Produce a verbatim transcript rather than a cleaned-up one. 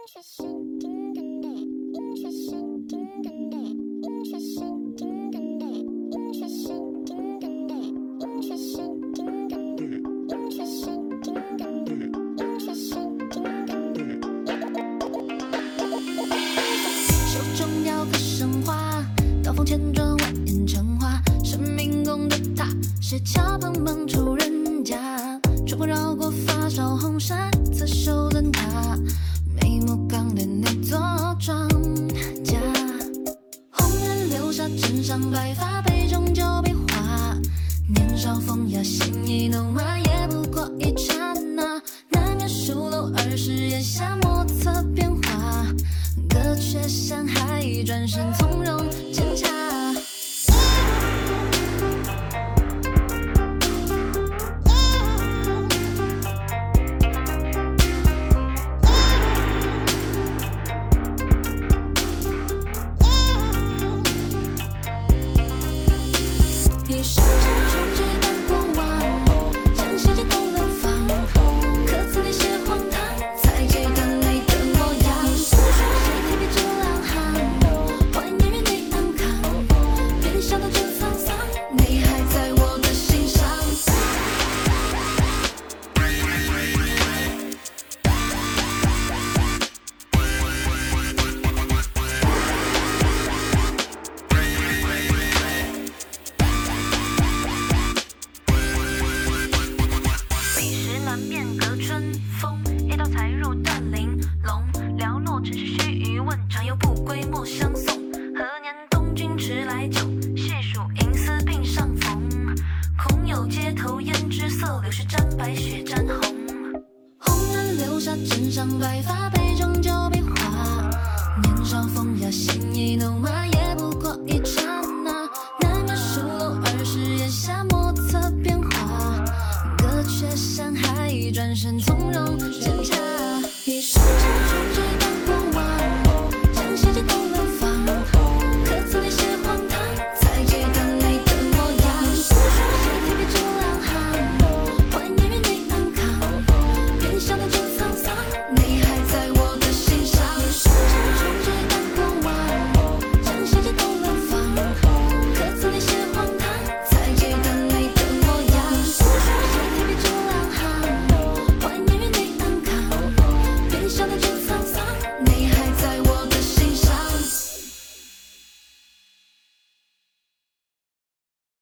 却是叮咚的，音却是叮咚的，音却是叮咚的，音却是叮咚的，音却是叮咚的，音却是叮咚的，音却是叮咚的。手中雕刻神话，刀锋千转蜿蜒成花，生命宫的塔是桥旁帮助人家，春风绕过发梢红衫，刺绣灯塔。眉目刚的那座庄稼，红人留下枕上白发，杯中酒比划。年少风雅，心意浓嘛，也不过一刹那。南面书楼二十檐下，莫测变化。隔却山海，转身从容蒹葭。一生只冲击般过往，将世界都流放，可曾那些荒唐，才记得你的模样。你诉说谁提笔这两行，怀念与你安康，别笑得真沧桑，你还在我的心上。变隔春风，一刀裁入断玲珑。寥落只是须臾问，常有不归莫相送。何年东君迟来酒，细数银丝鬓上缝。空有街头胭脂色，流水沾白雪沾红。红人留下枕上白发，杯中酒比划。年少风雅，心意浓嘛，也不过一刹那。南面书楼二十檐下，莫测变化。隔却山海，转身从容蒹葭。一生只冲击般过